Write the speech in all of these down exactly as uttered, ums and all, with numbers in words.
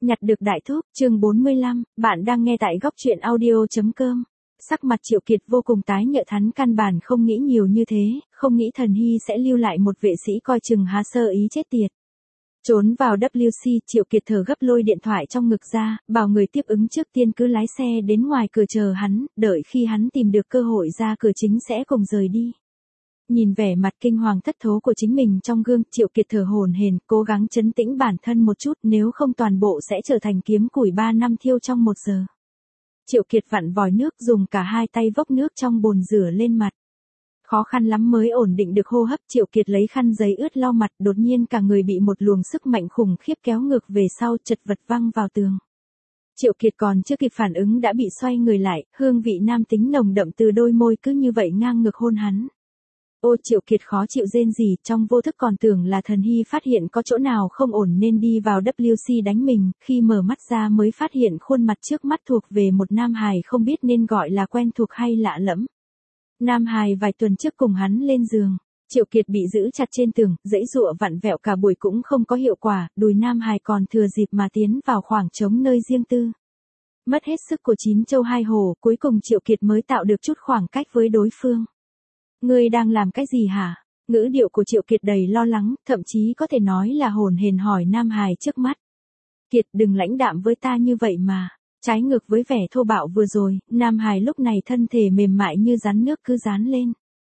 Nhặt được đại thúc, chương bốn mươi lăm, bạn đang nghe tại góc truyện audio.com. Sắc mặt Triệu Kiệt vô cùng tái nhợt, hắn căn bản không nghĩ nhiều như thế, không nghĩ Thần Hy sẽ lưu lại một vệ sĩ coi chừng há sơ ý chết tiệt. Trốn vào W C, Triệu Kiệt thở gấp lôi điện thoại trong ngực ra, bảo người tiếp ứng trước tiên cứ lái xe đến ngoài cửa chờ hắn, đợi khi hắn tìm được cơ hội ra cửa chính sẽ cùng rời đi. Nhìn vẻ mặt kinh hoàng thất thố của chính mình trong gương, Triệu Kiệt thở hổn hển, cố gắng trấn tĩnh bản thân một chút, nếu không toàn bộ sẽ trở thành kiếm củi ba năm thiêu trong một giờ. Triệu Kiệt vặn vòi nước, dùng cả hai tay vốc nước trong bồn rửa lên mặt. Khó khăn lắm mới ổn định được hô hấp, Triệu Kiệt lấy khăn giấy ướt lau mặt, đột nhiên cả người bị một luồng sức mạnh khủng khiếp kéo ngược về sau, chật vật văng vào tường. Triệu Kiệt còn chưa kịp phản ứng đã bị xoay người lại, hương vị nam tính nồng đậm từ đôi môi cứ như vậy ngang ngược hôn hắn. Ôi, Triệu Kiệt khó chịu rên rỉ, trong vô thức còn tưởng là Thần Hy phát hiện có chỗ nào không ổn nên đi vào W C đánh mình, khi mở mắt ra mới phát hiện khuôn mặt trước mắt thuộc về một nam hài không biết nên gọi là quen thuộc hay lạ lẫm. Nam hài vài tuần trước cùng hắn lên giường, Triệu Kiệt bị giữ chặt trên tường, giãy giụa vặn vẹo cả buổi cũng không có hiệu quả, đùi nam hài còn thừa dịp mà tiến vào khoảng trống nơi riêng tư. Mất hết sức của chín châu hai hổ, cuối cùng Triệu Kiệt mới tạo được chút khoảng cách với đối phương. Ngươi đang làm cái gì hả? Ngữ điệu của Triệu Kiệt đầy lo lắng, thậm chí có thể nói là hồn hển hỏi nam hài trước mắt. Kiệt, đừng lãnh đạm với ta như vậy mà. Trái ngược với vẻ thô bạo vừa rồi, nam hài lúc này thân thể mềm mại như rắn nước cứ dán lên.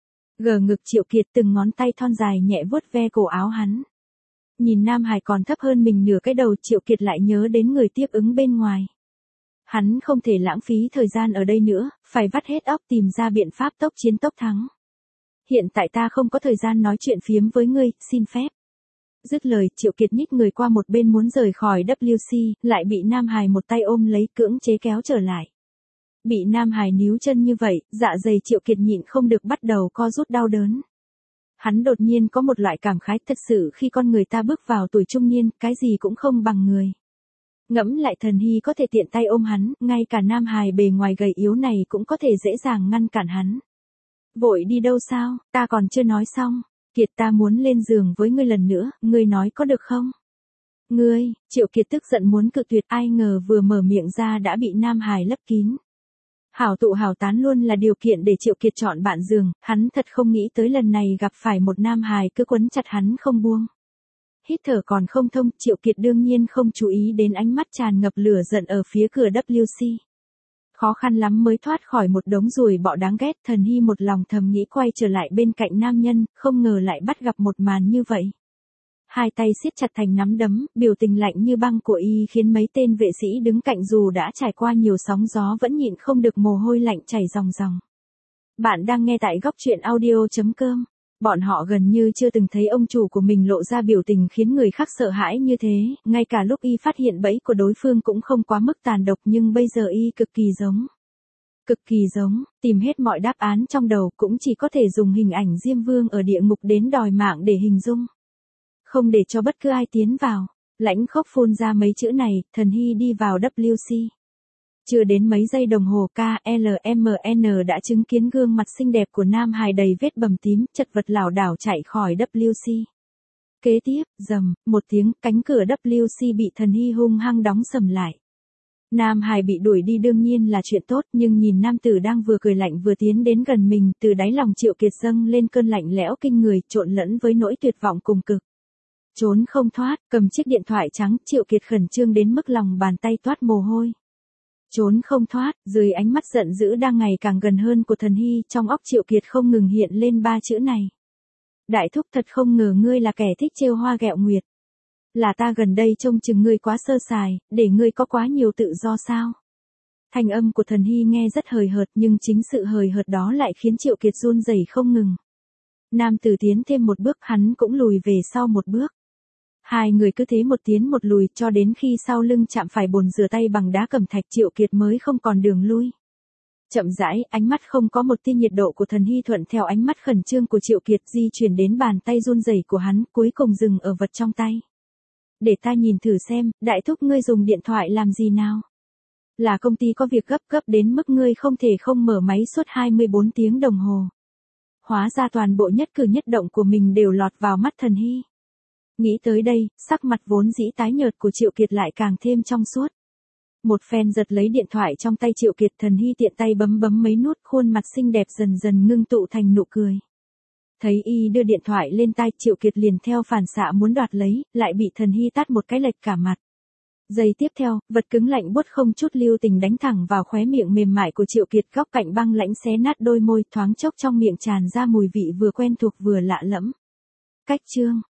Gờ ngực Triệu Kiệt, từng ngón tay thon dài nhẹ vuốt ve cổ áo hắn. Nhìn nam hài còn thấp hơn mình nửa cái đầu, Triệu Kiệt lại nhớ đến người tiếp ứng bên ngoài. Hắn không thể lãng phí thời gian ở đây nữa, phải vắt hết óc tìm ra biện pháp tốc chiến tốc thắng. Hiện tại ta không có thời gian nói chuyện phiếm với ngươi, xin phép. Dứt lời, Triệu Kiệt nhích người qua một bên muốn rời khỏi W C, lại bị nam hài một tay ôm lấy, cưỡng chế kéo trở lại. Bị nam hài níu chân như vậy, dạ dày Triệu Kiệt nhịn không được bắt đầu co rút đau đớn. Hắn đột nhiên có một loại cảm khái, thật sự khi con người ta bước vào tuổi trung niên, cái gì cũng không bằng người. Ngẫm lại Thần Hy có thể tiện tay ôm hắn, ngay cả nam hài bề ngoài gầy yếu này cũng có thể dễ dàng ngăn cản hắn. Vội đi đâu sao, ta còn chưa nói xong. Kiệt, ta muốn lên giường với ngươi lần nữa, ngươi nói có được không? Ngươi, Triệu Kiệt tức giận muốn cự tuyệt, ai ngờ vừa mở miệng ra đã bị nam hài lấp kín. Hảo tụ hảo tán luôn là điều kiện để Triệu Kiệt chọn bạn giường, hắn thật không nghĩ tới lần này gặp phải một nam hài cứ quấn chặt hắn không buông. Hít thở còn không thông, Triệu Kiệt đương nhiên không chú ý đến ánh mắt tràn ngập lửa giận ở phía cửa W C. Khó khăn lắm mới thoát khỏi một đống ruồi bọ đáng ghét, Thần Hy một lòng thầm nghĩ quay trở lại bên cạnh nam nhân, không ngờ lại bắt gặp một màn như vậy. Hai tay siết chặt thành nắm đấm, biểu tình lạnh như băng của y khiến mấy tên vệ sĩ đứng cạnh dù đã trải qua nhiều sóng gió vẫn nhịn không được mồ hôi lạnh chảy ròng ròng. Bạn đang nghe tại góc truyện audio.com. Bọn họ gần như chưa từng thấy ông chủ của mình lộ ra biểu tình khiến người khác sợ hãi như thế, ngay cả lúc y phát hiện bẫy của đối phương cũng không quá mức tàn độc, nhưng bây giờ y cực kỳ giống. Cực kỳ giống, tìm hết mọi đáp án trong đầu cũng chỉ có thể dùng hình ảnh Diêm Vương ở địa ngục đến đòi mạng để hình dung. Không để cho bất cứ ai tiến vào, lãnh khốc phun ra mấy chữ này, Thần Hy đi vào W C. Chưa đến mấy giây đồng hồ K L M N đã chứng kiến gương mặt xinh đẹp của nam hài đầy vết bầm tím, chật vật lảo đảo chạy khỏi W C. Kế tiếp, rầm, một tiếng, cánh cửa W C bị Thần Hy hung hăng đóng sầm lại. Nam hài bị đuổi đi đương nhiên là chuyện tốt, nhưng nhìn nam tử đang vừa cười lạnh vừa tiến đến gần mình, từ đáy lòng Triệu Kiệt dâng lên cơn lạnh lẽo kinh người, trộn lẫn với nỗi tuyệt vọng cùng cực. Trốn không thoát, cầm chiếc điện thoại trắng, Triệu Kiệt khẩn trương đến mức lòng bàn tay toát mồ hôi. Trốn không thoát, dưới ánh mắt giận dữ đang ngày càng gần hơn của Thần Hy, trong óc Triệu Kiệt không ngừng hiện lên ba chữ này. Đại thúc, thật không ngờ ngươi là kẻ thích trêu hoa ghẹo nguyệt. Là ta gần đây trông chừng ngươi quá sơ sài, để ngươi có quá nhiều tự do sao? Thanh âm của Thần Hy nghe rất hời hợt, nhưng chính sự hời hợt đó lại khiến Triệu Kiệt run rẩy không ngừng. Nam tử tiến thêm một bước, hắn cũng lùi về sau một bước. Hai người cứ thế một tiến một lùi cho đến khi sau lưng chạm phải bồn rửa tay bằng đá cẩm thạch, Triệu Kiệt mới không còn đường lui. Chậm rãi, ánh mắt không có một tia nhiệt độ của Thần Hy thuận theo ánh mắt khẩn trương của Triệu Kiệt di chuyển đến bàn tay run rẩy của hắn, cuối cùng dừng ở vật trong tay. Để ta nhìn thử xem, đại thúc, ngươi dùng điện thoại làm gì nào? Là công ty có việc gấp gấp đến mức ngươi không thể không mở máy suốt hai mươi bốn tiếng đồng hồ. Hóa ra toàn bộ nhất cử nhất động của mình đều lọt vào mắt Thần Hy. Nghĩ tới đây, sắc mặt vốn dĩ tái nhợt của Triệu Kiệt lại càng thêm trong suốt. Một phen giật lấy điện thoại trong tay Triệu Kiệt, Thần Hy tiện tay bấm bấm mấy nút, khuôn mặt xinh đẹp dần dần ngưng tụ thành nụ cười. Thấy y đưa điện thoại lên tai, Triệu Kiệt liền theo phản xạ muốn đoạt lấy, lại bị Thần Hy tát một cái lệch cả mặt. Giây tiếp theo, vật cứng lạnh buốt không chút lưu tình đánh thẳng vào khóe miệng mềm mại của Triệu Kiệt, góc cạnh băng lãnh xé nát đôi môi, thoáng chốc trong miệng tràn ra mùi vị vừa quen thuộc vừa lạ lẫm. Cách chương